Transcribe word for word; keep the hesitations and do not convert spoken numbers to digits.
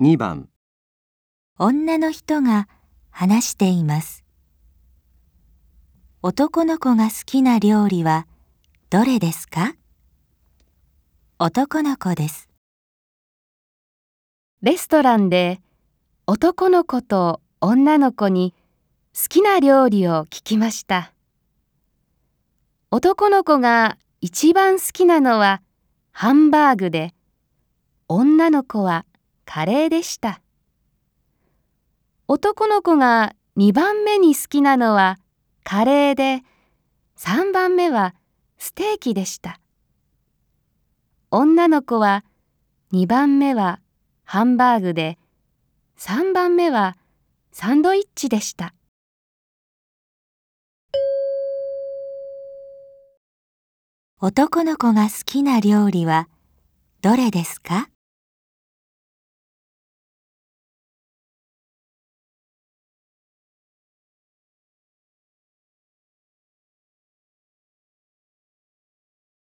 にばん女の人が話しています。男の子が好きな料理はどれですか？男の子です。 レストランで男の子と女の子に好きな料理を聞きました。男の子が一番好きなのはハンバーグで、女の子はカレーでした。男の子がにばんめに好きなのはカレーで、さんばんめはステーキでした。女の子はにばんめはハンバーグで、さんばんめはサンドイッチでした。 男の子が好きな料理はどれですか？